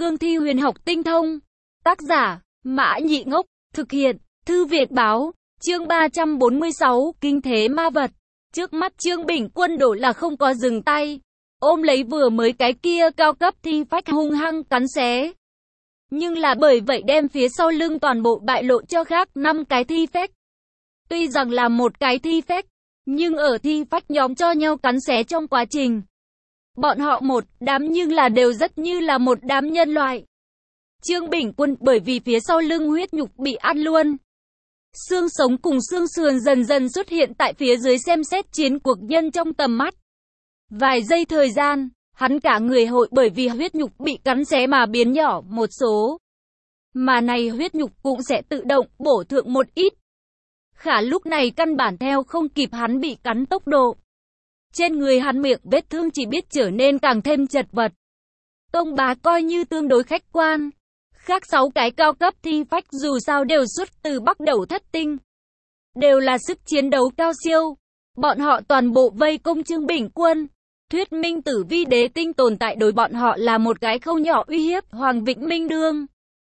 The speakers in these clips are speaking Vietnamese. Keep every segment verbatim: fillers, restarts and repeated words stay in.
cương thi huyền học tinh thông. Tác giả, Mã Nhị Ngốc, thực hiện, Thư Việt Báo, chương ba trăm bốn mươi sáu, Kinh Thế Ma Vật. Trước mắt Trương Bình Quân đổ là không có dừng tay, ôm lấy vừa mới cái kia cao cấp thi phách hung hăng cắn xé. Nhưng là bởi vậy đem phía sau lưng toàn bộ bại lộ cho khác năm cái thi phách. Tuy rằng là một cái thi phách, nhưng ở thi phách nhóm cho nhau cắn xé trong quá trình, bọn họ một đám nhưng là đều rất như là một đám nhân loại. Trương Bình Quân bởi vì phía sau lưng huyết nhục bị ăn luôn. Xương sống cùng xương sườn dần dần xuất hiện tại phía dưới xem xét chiến cuộc nhân trong tầm mắt. Vài giây thời gian, hắn cả người hội bởi vì huyết nhục bị cắn xé mà biến nhỏ một số. Mà này huyết nhục cũng sẽ tự động bổ thượng một ít. Khả lúc này căn bản theo không kịp hắn bị cắn tốc độ. Trên người hắn miệng vết thương chỉ biết trở nên càng thêm chật vật. Tông Bá coi như tương đối khách quan. Khác sáu cái cao cấp thi phách dù sao đều xuất từ Bắc Đầu Thất Tinh. Đều là sức chiến đấu cao siêu. Bọn họ toàn bộ vây công Trương Bình Quân. Thuyết minh Tử Vi Đế Tinh tồn tại đối bọn họ là một cái không nhỏ uy hiếp. Hoàng Vĩnh Minh đương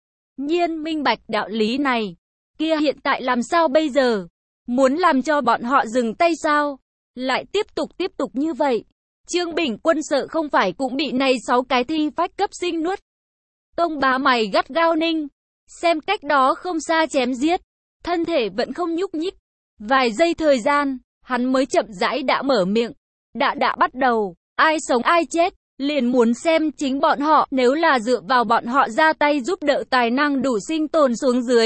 nhiên minh bạch đạo lý này. Kia hiện tại làm sao bây giờ? Muốn làm cho bọn họ dừng tay sao? Lại tiếp tục tiếp tục như vậy. Trương Bình Quân sợ không phải cũng bị này sáu cái thi phách cấp sinh nuốt. Tông Bá mày gắt gao ninh. Xem cách đó không xa chém giết. Thân thể vẫn không nhúc nhích. Vài giây thời gian, hắn mới chậm rãi đã mở miệng. Đã đã bắt đầu. Ai sống ai chết. Liền muốn xem chính bọn họ. Nếu là dựa vào bọn họ ra tay giúp đỡ tài năng đủ sinh tồn xuống dưới.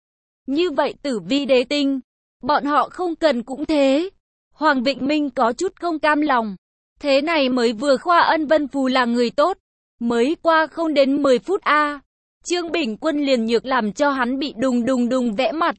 Như vậy Tử Vi Đế Tinh. Bọn họ không cần cũng thế. Hoàng Vĩnh Minh có chút không cam lòng. Thế này mới vừa khoa Ân Vân Phù là người tốt. Mới qua không đến mười phút a à. Trương Bình Quân liền nhược làm cho hắn bị đùng đùng đùng vẽ mặt.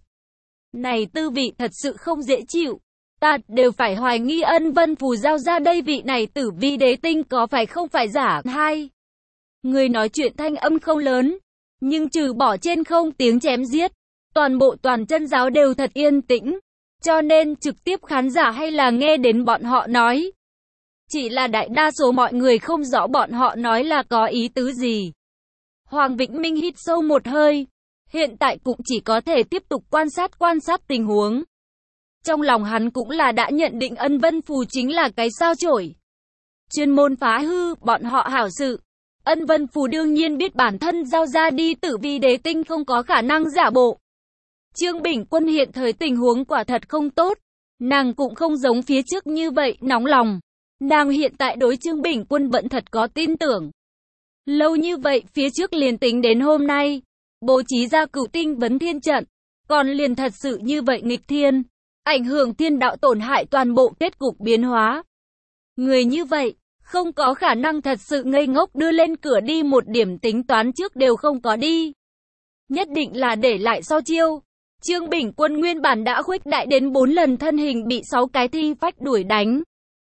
Này tư vị thật sự không dễ chịu. Ta đều phải hoài nghi Ân Vân Phù giao ra đây vị này Tử Vi Đế Tinh có phải không phải giả. Hai người nói chuyện thanh âm không lớn. Nhưng trừ bỏ trên không tiếng chém giết. Toàn bộ toàn chân giáo đều thật yên tĩnh. Cho nên trực tiếp khán giả hay là nghe đến bọn họ nói. Chỉ là đại đa số mọi người không rõ bọn họ nói là có ý tứ gì. Hoàng Vĩnh Minh hít sâu một hơi. Hiện tại cũng chỉ có thể tiếp tục quan sát quan sát tình huống. Trong lòng hắn cũng là đã nhận định Ân Vân Phù chính là cái sao chổi. Chuyên môn phá hư bọn họ hảo sự. Ân Vân Phù đương nhiên biết bản thân giao ra đi Tử Vi Đế Tinh không có khả năng giả bộ. Trương Bình Quân hiện thời tình huống quả thật không tốt. Nàng cũng không giống phía trước như vậy nóng lòng. Nàng hiện tại đối Trương Bình Quân vẫn thật có tin tưởng. Lâu như vậy phía trước liền tính đến hôm nay. Bố trí ra Cửu Tinh vấn thiên trận. Còn liền thật sự như vậy nghịch thiên. Ảnh hưởng thiên đạo tổn hại toàn bộ kết cục biến hóa. Người như vậy, không có khả năng thật sự ngây ngốc đưa lên cửa đi một điểm tính toán trước đều không có đi. Nhất định là để lại sau chiêu. Trương Bình Quân nguyên bản đã khuếch đại đến bốn lần thân hình bị sáu cái thi phách đuổi đánh.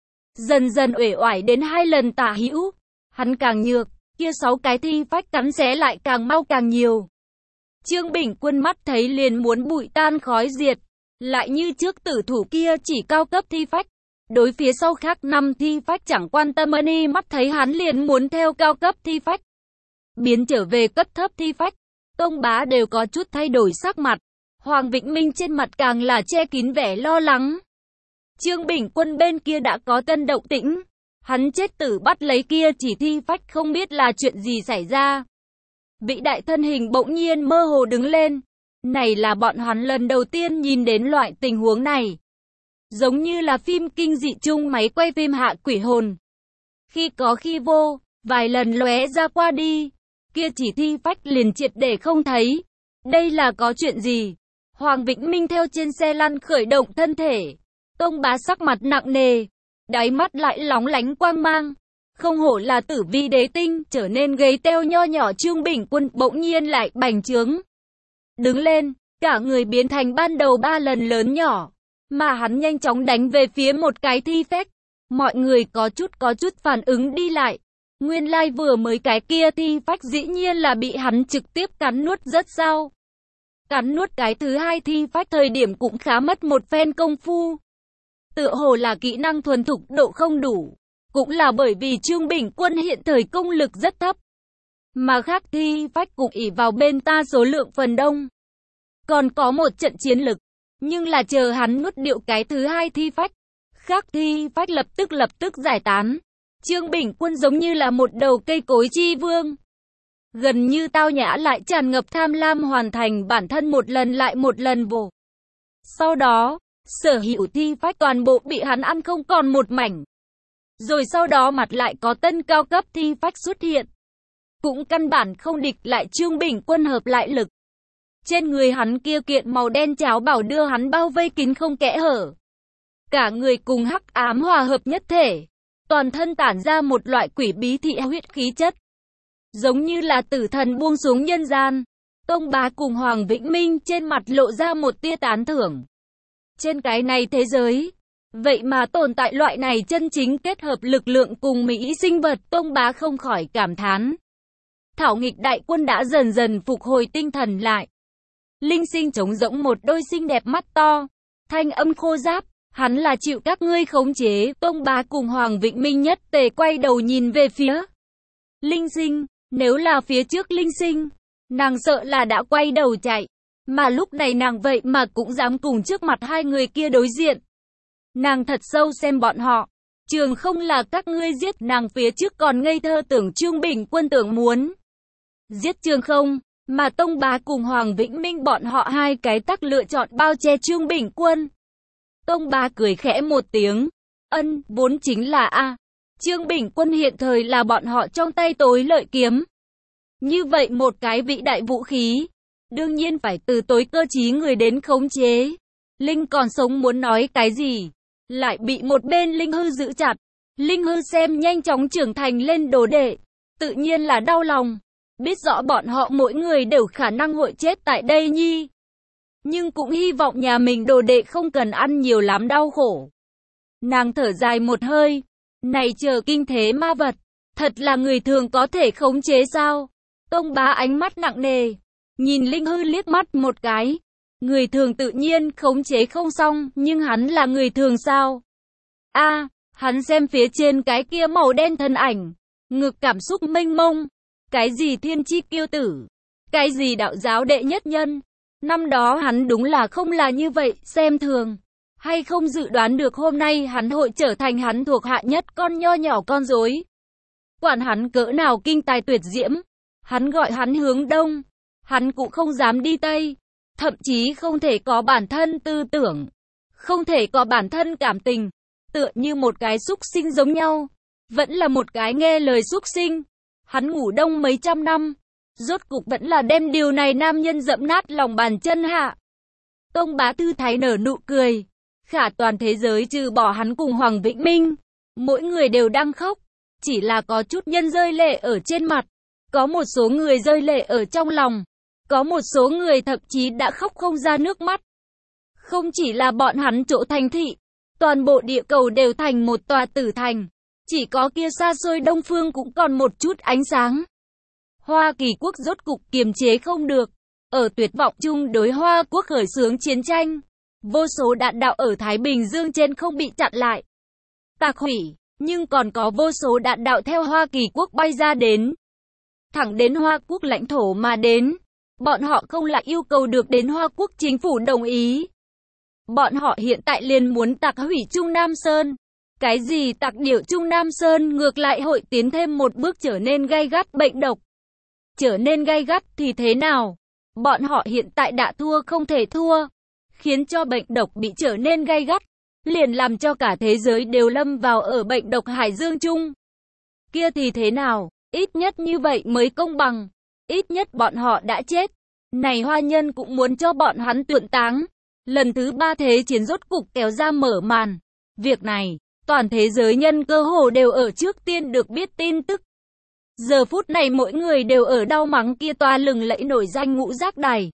Dần dần uể oải đến hai lần tả hữu. Hắn càng nhược, kia sáu cái thi phách cắn xé lại càng mau càng nhiều. Trương Bình Quân mắt thấy liền muốn bụi tan khói diệt. Lại như trước tử thủ kia chỉ cao cấp thi phách. Đối phía sau khác năm thi phách chẳng quan tâm ân mắt thấy hắn liền muốn theo cao cấp thi phách. Biến trở về cấp thấp thi phách. Tông Bá đều có chút thay đổi sắc mặt. Hoàng Vĩnh Minh trên mặt càng là che kín vẻ lo lắng. Trương Bình Quân bên kia đã có tân động tĩnh. Hắn chết tử bắt lấy kia chỉ thi phách không biết là chuyện gì xảy ra. Vị đại thân hình bỗng nhiên mơ hồ đứng lên. Này là bọn hắn lần đầu tiên nhìn đến loại tình huống này. Giống như là phim kinh dị chung máy quay phim hạ quỷ hồn. Khi có khi vô, vài lần lóe ra qua đi. Kia chỉ thi phách liền triệt để không thấy. Đây là có chuyện gì? Hoàng Vĩnh Minh theo trên xe lăn khởi động thân thể. Tông Bá sắc mặt nặng nề. Đáy mắt lại lóng lánh quang mang. Không hổ là Tử Vi Đế Tinh, trở nên gầy teo nho nhỏ Trương Bình Quân bỗng nhiên lại bành trướng. Đứng lên, cả người biến thành ban đầu ba lần lớn nhỏ. Mà hắn nhanh chóng đánh về phía một cái thi phách. Mọi người có chút có chút phản ứng đi lại. Nguyên lai like vừa mới cái kia thi phách dĩ nhiên là bị hắn trực tiếp cắn nuốt rất sao. Cắn nuốt cái thứ hai thi phách thời điểm cũng khá mất một phen công phu. Tựa hồ là kỹ năng thuần thục độ không đủ. Cũng là bởi vì Trương Bình Quân hiện thời công lực rất thấp. mà khác thi phách cũng ỷ vào bên ta số lượng phần đông. Còn có một trận chiến lực, nhưng là chờ hắn nuốt điệu cái thứ hai thi phách, khác thi phách lập tức lập tức giải tán. Trương Bình Quân giống như là một đầu cây cối chi vương, gần như tao nhã lại tràn ngập tham lam hoàn thành bản thân một lần lại một lần vồ. Sau đó, sở hữu thi phách toàn bộ bị hắn ăn không còn một mảnh. Rồi sau đó mặt lại có tân cao cấp thi phách xuất hiện. Cũng căn bản không địch lại Trương Bình Quân hợp lại lực. Trên người hắn kia kiện màu đen cháo bảo đưa hắn bao vây kín không kẽ hở. Cả người cùng hắc ám hòa hợp nhất thể. Toàn thân tản ra một loại quỷ bí thị huyết khí chất. Giống như là tử thần buông xuống nhân gian. Tông Bá cùng Hoàng Vĩnh Minh trên mặt lộ ra một tia tán thưởng. Trên cái này thế giới, vậy mà tồn tại loại này chân chính kết hợp lực lượng cùng mỹ sinh vật, Tông Bá không khỏi cảm thán. Thảo nghịch đại quân đã dần dần phục hồi tinh thần lại. Linh Sinh trống rỗng một đôi xinh đẹp mắt to, thanh âm khô ráp, hắn là chịu các ngươi khống chế. Tông Bá cùng Hoàng Vĩnh Minh nhất tề quay đầu nhìn về phía Linh Sinh, nếu là phía trước Linh Sinh, nàng sợ là đã quay đầu chạy, mà lúc này nàng vậy mà cũng dám cùng trước mặt hai người kia đối diện. Nàng thật sâu xem bọn họ, Trường không là các ngươi giết nàng, phía trước còn ngây thơ tưởng Trương Bình Quân tưởng muốn giết Trường không, mà Tông Bá cùng Hoàng Vĩnh Minh bọn họ hai cái tắc lựa chọn bao che Trương Bình Quân. Tông Bá cười khẽ một tiếng, ân, vốn chính là a Trương Bình Quân hiện thời là bọn họ trong tay tối lợi kiếm. Như vậy một cái vĩ đại vũ khí, đương nhiên phải từ tối cơ trí người đến khống chế. Linh còn sống muốn nói cái gì, lại bị một bên Linh Hư giữ chặt. Linh Hư xem nhanh chóng trưởng thành lên đồ đệ, tự nhiên là đau lòng, biết rõ bọn họ mỗi người đều khả năng hội chết tại đây nhi. Nhưng cũng hy vọng nhà mình đồ đệ không cần ăn nhiều lắm đau khổ. Nàng thở dài một hơi, này chờ kinh thế ma vật, thật là người thường có thể khống chế sao? Tông Bá ánh mắt nặng nề, nhìn Linh Hư liếc mắt một cái. Người thường tự nhiên khống chế không xong, nhưng hắn là người thường sao? A, à, hắn xem phía trên cái kia màu đen thân ảnh, ngực cảm xúc mênh mông. Cái gì thiên chi kiêu tử, cái gì đạo giáo đệ nhất nhân. Năm đó hắn đúng là không là như vậy, xem thường. Hay không dự đoán được hôm nay hắn hội trở thành hắn thuộc hạ nhất con nho nhỏ con rối. Quản hắn cỡ nào kinh tài tuyệt diễm, hắn gọi hắn hướng đông, hắn cũng không dám đi tây. Thậm chí không thể có bản thân tư tưởng, không thể có bản thân cảm tình, tựa như một cái súc sinh giống nhau, vẫn là một cái nghe lời súc sinh. Hắn ngủ đông mấy trăm năm, rốt cục vẫn là đem điều này nam nhân dẫm nát lòng bàn chân hạ. Tông Bá thư thái nở nụ cười, khả toàn thế giới trừ bỏ hắn cùng Hoàng Vĩnh Minh, mỗi người đều đang khóc, chỉ là có chút nhân rơi lệ ở trên mặt, có một số người rơi lệ ở trong lòng. Có một số người thậm chí đã khóc không ra nước mắt. Không chỉ là bọn hắn chỗ thành thị, toàn bộ địa cầu đều thành một tòa tử thành. Chỉ có kia xa xôi Đông Phương cũng còn một chút ánh sáng. Hoa Kỳ quốc rốt cục kiềm chế không được. Ở tuyệt vọng chung đối Hoa quốc khởi xướng chiến tranh. Vô số đạn đạo ở Thái Bình Dương trên không bị chặn lại, tạc hủy, nhưng còn có vô số đạn đạo theo Hoa Kỳ quốc bay ra đến. Thẳng đến Hoa quốc lãnh thổ mà đến. Bọn họ không lại yêu cầu được đến Hoa quốc chính phủ đồng ý. Bọn họ hiện tại liền muốn tạc hủy Trung Nam Sơn. Cái gì tạc điểu Trung Nam Sơn ngược lại hội tiến thêm một bước trở nên gay gắt bệnh độc. Trở nên gay gắt thì thế nào? Bọn họ hiện tại đã thua không thể thua. Khiến cho bệnh độc bị trở nên gay gắt. Liền làm cho cả thế giới đều lâm vào ở bệnh độc hải dương chung. Kia thì thế nào? Ít nhất như vậy mới công bằng. Ít nhất bọn họ đã chết. Này Hoa Nhân cũng muốn cho bọn hắn tuyển táng. Lần thứ ba thế chiến rốt cục kéo ra mở màn. Việc này, toàn thế giới nhân cơ hồ đều ở trước tiên được biết tin tức. Giờ phút này mỗi người đều ở đau mắng kia toa lừng lẫy nổi danh ngũ giác đài.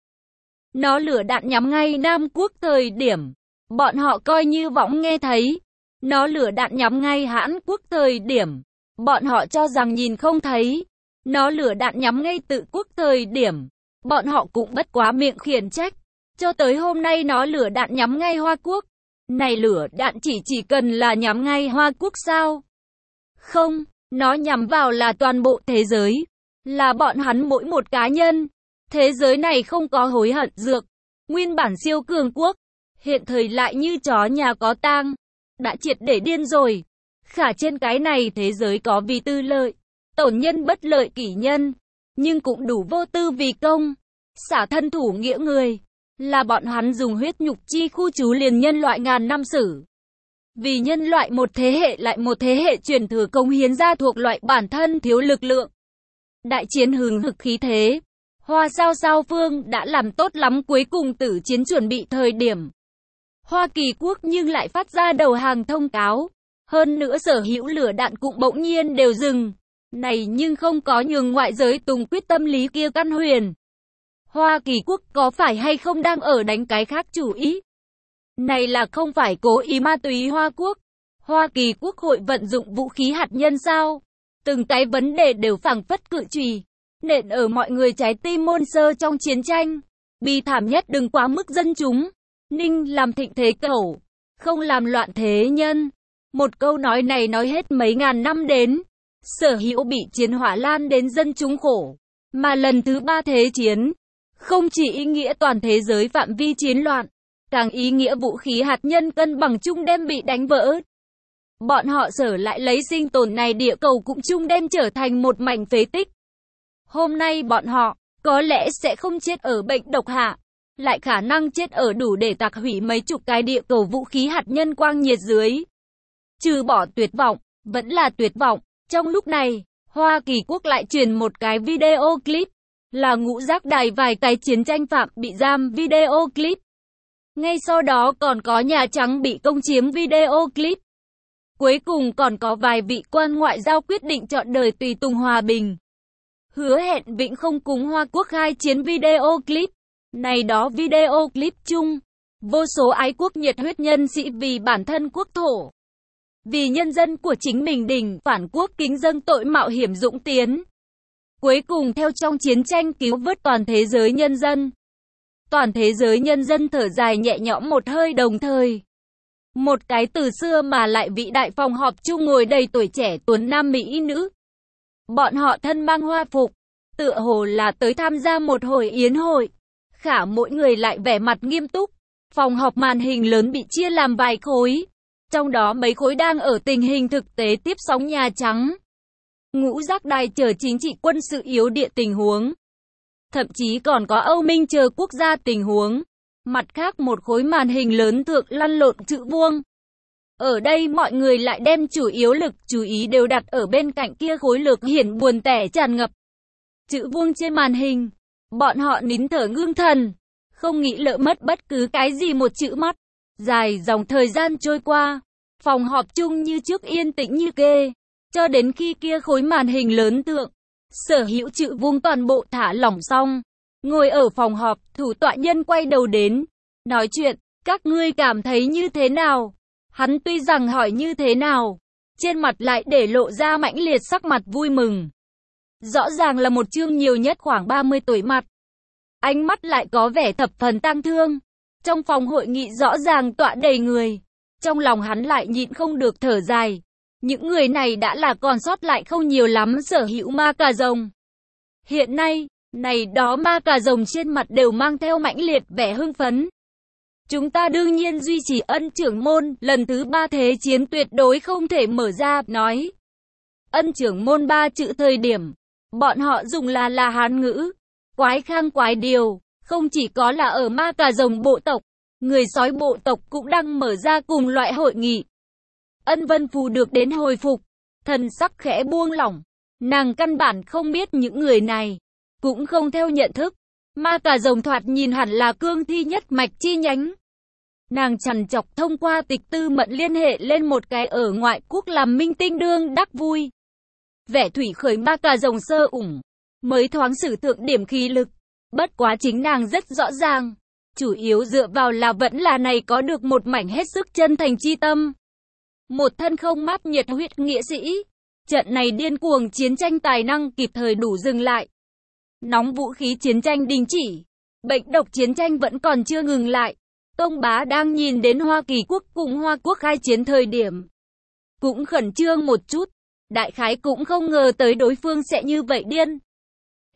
Nó lửa đạn nhắm ngay Nam Quốc thời điểm. Bọn họ coi như võng nghe thấy. Nó lửa đạn nhắm ngay Hãn Quốc thời điểm. Bọn họ cho rằng nhìn không thấy. Nó lửa đạn nhắm ngay Tự Quốc thời điểm. Bọn họ cũng bất quá miệng khiển trách. Cho tới hôm nay nó lửa đạn nhắm ngay Hoa Quốc. Này lửa đạn chỉ chỉ cần là nhắm ngay Hoa Quốc sao? Không, nó nhắm vào là toàn bộ thế giới. là bọn hắn mỗi một cá nhân. Thế giới này không có hối hận dược. Nguyên bản siêu cường quốc, hiện thời lại như chó nhà có tang, đã triệt để điên rồi. Khả trên cái này thế giới có vì tư lợi, tổn nhân bất lợi kỷ nhân, nhưng cũng đủ vô tư vì công, xả thân thủ nghĩa người, là bọn hắn dùng huyết nhục chi khu trú liền nhân loại ngàn năm sử. Vì nhân loại một thế hệ lại một thế hệ truyền thừa công hiến ra thuộc loại bản thân thiếu lực lượng. Đại chiến hừng hực khí thế, Hoa Sao Sao Phương đã làm tốt lắm, cuối cùng tử chiến chuẩn bị thời điểm. Hoa Kỳ quốc nhưng lại phát ra đầu hàng thông cáo. Hơn nữa sở hữu lửa đạn cũng bỗng nhiên đều dừng. Này nhưng không có nhường ngoại giới tùng quyết tâm lý kia căn huyền. Hoa Kỳ quốc có phải hay không đang ở đánh cái khác chủ ý? Này là không phải cố ý ma túy Hoa quốc. Hoa Kỳ quốc hội vận dụng vũ khí hạt nhân sao? Từng cái vấn đề đều phảng phất cự chùy, nện ở mọi người trái tim môn sơ trong chiến tranh. Bi thảm nhất đừng quá mức dân chúng. Ninh làm thịnh thế cẩu, không làm loạn thế nhân. Một câu nói này nói hết mấy ngàn năm đến. Sở hữu bị chiến hỏa lan đến dân chúng khổ. Mà lần thứ ba thế chiến, không chỉ ý nghĩa toàn thế giới phạm vi chiến loạn, càng ý nghĩa vũ khí hạt nhân cân bằng chung đem bị đánh vỡ. Bọn họ sở lại lấy sinh tồn này địa cầu cũng chung đem trở thành một mảnh phế tích. Hôm nay bọn họ, có lẽ sẽ không chết ở bệnh độc hạ, lại khả năng chết ở đủ để tạc hủy mấy chục cái địa cầu vũ khí hạt nhân quang nhiệt dưới. Trừ bỏ tuyệt vọng, vẫn là tuyệt vọng. Trong lúc này, Hoa Kỳ quốc lại truyền một cái video clip, là ngũ giác đài vài cái chiến tranh phạm bị giam video clip. Ngay sau đó còn có Nhà Trắng bị công chiếm video clip. Cuối cùng còn có vài vị quan ngoại giao quyết định chọn đời tùy tùng hòa bình. Hứa hẹn vĩnh không cùng Hoa quốc khai chiến video clip. Này đó video clip chung, vô số ái quốc nhiệt huyết nhân sĩ vì bản thân quốc thổ, vì nhân dân của chính mình đỉnh phản quốc kính dâng tội mạo hiểm dũng tiến. Cuối cùng theo trong chiến tranh cứu vớt toàn thế giới nhân dân. Toàn thế giới nhân dân thở dài nhẹ nhõm một hơi đồng thời. Một cái từ xưa mà lại vĩ đại phòng họp chung ngồi đầy tuổi trẻ tuấn nam mỹ nữ. Bọn họ thân mang hoa phục, tựa hồ là tới tham gia một hồi yến hội. Khả mỗi người lại vẻ mặt nghiêm túc. Phòng họp màn hình lớn bị chia làm vài khối. Trong đó mấy khối đang ở tình hình thực tế tiếp sóng Nhà Trắng. Ngũ giác đài chờ chính trị quân sự yếu địa tình huống. Thậm chí còn có Âu Minh chờ quốc gia tình huống. Mặt khác một khối màn hình lớn thượng lăn lộn chữ vuông. Ở đây mọi người lại đem chủ yếu lực chú ý đều đặt ở bên cạnh kia khối lực hiển buồn tẻ tràn ngập. Chữ vuông trên màn hình. Bọn họ nín thở ngưng thần. Không nghĩ lỡ mất bất cứ cái gì một chữ mắt. Dài dòng thời gian trôi qua. Phòng họp chung như trước yên tĩnh như kê. Cho đến khi kia khối màn hình lớn thượng. Sở hữu chữ vuông toàn bộ thả lỏng xong. Ngồi ở phòng họp, thủ tọa nhân quay đầu đến. Nói chuyện, các ngươi cảm thấy như thế nào? Hắn tuy rằng hỏi như thế nào, trên mặt lại để lộ ra mãnh liệt sắc mặt vui mừng. Rõ ràng là một chương nhiều nhất khoảng ba mươi tuổi mặt. Ánh mắt lại có vẻ thập phần tang thương. Trong phòng hội nghị rõ ràng tọa đầy người. Trong lòng hắn lại nhịn không được thở dài. Những người này đã là còn sót lại không nhiều lắm sở hữu ma cà rồng. Hiện nay, này đó ma cà rồng trên mặt đều mang theo mãnh liệt vẻ hưng phấn. Chúng ta đương nhiên duy trì Ân trưởng môn, lần thứ ba thế chiến tuyệt đối không thể mở ra, nói. Ân trưởng môn ba chữ thời điểm, bọn họ dùng là là Hán ngữ. Quái khang quái điều, không chỉ có là ở ma cà rồng bộ tộc, người sói bộ tộc cũng đang mở ra cùng loại hội nghị. Ân Vân Phù được đến hồi phục, thần sắc khẽ buông lỏng. Nàng căn bản không biết những người này, cũng không theo nhận thức. Ma cà rồng thoạt nhìn hẳn là cương thi nhất mạch chi nhánh. Nàng trằn trọc thông qua tịch tư mận liên hệ lên một cái ở ngoại quốc làm minh tinh đương đắc vui. Vẻ thủy khởi ma cà rồng sơ ủng, mới thoáng sử thượng điểm khí lực. Bất quá chính nàng rất rõ ràng, chủ yếu dựa vào là vẫn là này có được một mảnh hết sức chân thành chi tâm. Một thân không mát nhiệt huyết nghĩa sĩ. Trận này điên cuồng chiến tranh tài năng kịp thời đủ dừng lại. Nóng vũ khí chiến tranh đình chỉ. Bệnh độc chiến tranh vẫn còn chưa ngừng lại. Tông bá đang nhìn đến Hoa Kỳ quốc cùng Hoa quốc khai chiến thời điểm. Cũng khẩn trương một chút. Đại khái cũng không ngờ tới đối phương sẽ như vậy điên.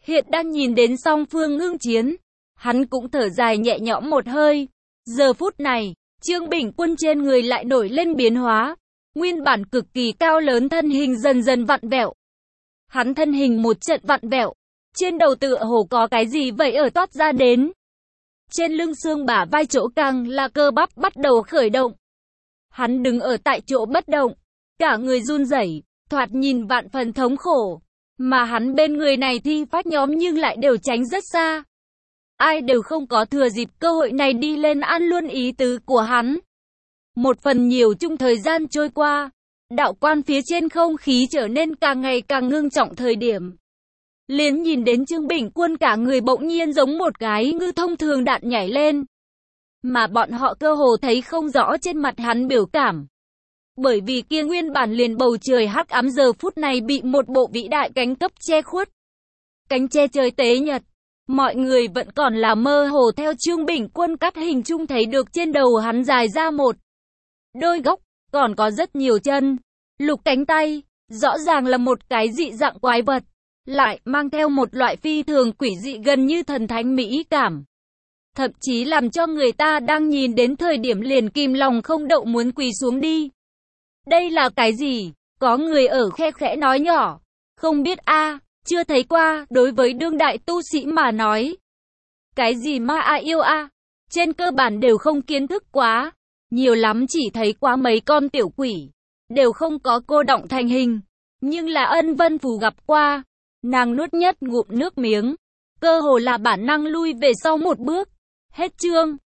hiện đang nhìn đến song phương ngưng chiến. Hắn cũng thở dài nhẹ nhõm một hơi. Giờ phút này, Trương Bình Quân trên người lại nổi lên biến hóa. Nguyên bản cực kỳ cao lớn thân hình dần dần vặn vẹo. Hắn thân hình một trận vặn vẹo. Trên đầu tựa hồ có cái gì vậy ở toát ra đến. Trên lưng xương bả vai chỗ căng là cơ bắp bắt đầu khởi động. Hắn đứng ở tại chỗ bất động. Cả người run rẩy, thoạt nhìn vạn phần thống khổ. Mà hắn bên người này thi phát nhóm nhưng lại đều tránh rất xa. Ai đều không có thừa dịp cơ hội này đi lên ăn luôn ý tứ của hắn. Một phần nhiều chung thời gian trôi qua, đạo quan phía trên không khí trở nên càng ngày càng ngưng trọng thời điểm. Liền nhìn đến Trương Bình Quân cả người bỗng nhiên giống một cái ngư thông thường đạn nhảy lên. Mà bọn họ cơ hồ thấy không rõ trên mặt hắn biểu cảm. Bởi vì kia nguyên bản liền bầu trời hắc ám giờ phút này bị một bộ vĩ đại cánh cấp che khuất. Cánh che trời tế nhật. Mọi người vẫn còn là mơ hồ theo Trương Bình Quân cắt hình chung thấy được trên đầu hắn dài ra một đôi gốc, còn có rất nhiều chân, lục cánh tay, rõ ràng là một cái dị dạng quái vật, lại mang theo một loại phi thường quỷ dị gần như thần thánh mỹ cảm. Thậm chí làm cho người ta đang nhìn đến thời điểm liền kìm lòng không đậu muốn quỳ xuống đi. Đây là cái gì? Có người ở khe khẽ nói nhỏ. Không biết a, chưa thấy qua, đối với đương đại tu sĩ mà nói. Cái gì ma a yêu a? Trên cơ bản đều không kiến thức quá. Nhiều lắm chỉ thấy qua mấy con tiểu quỷ. Đều không có cô động thành hình. Nhưng là Ân Vân Phù gặp qua. Nàng nuốt nhất ngụm nước miếng. Cơ hồ là bản năng lui về sau một bước. Hết chương.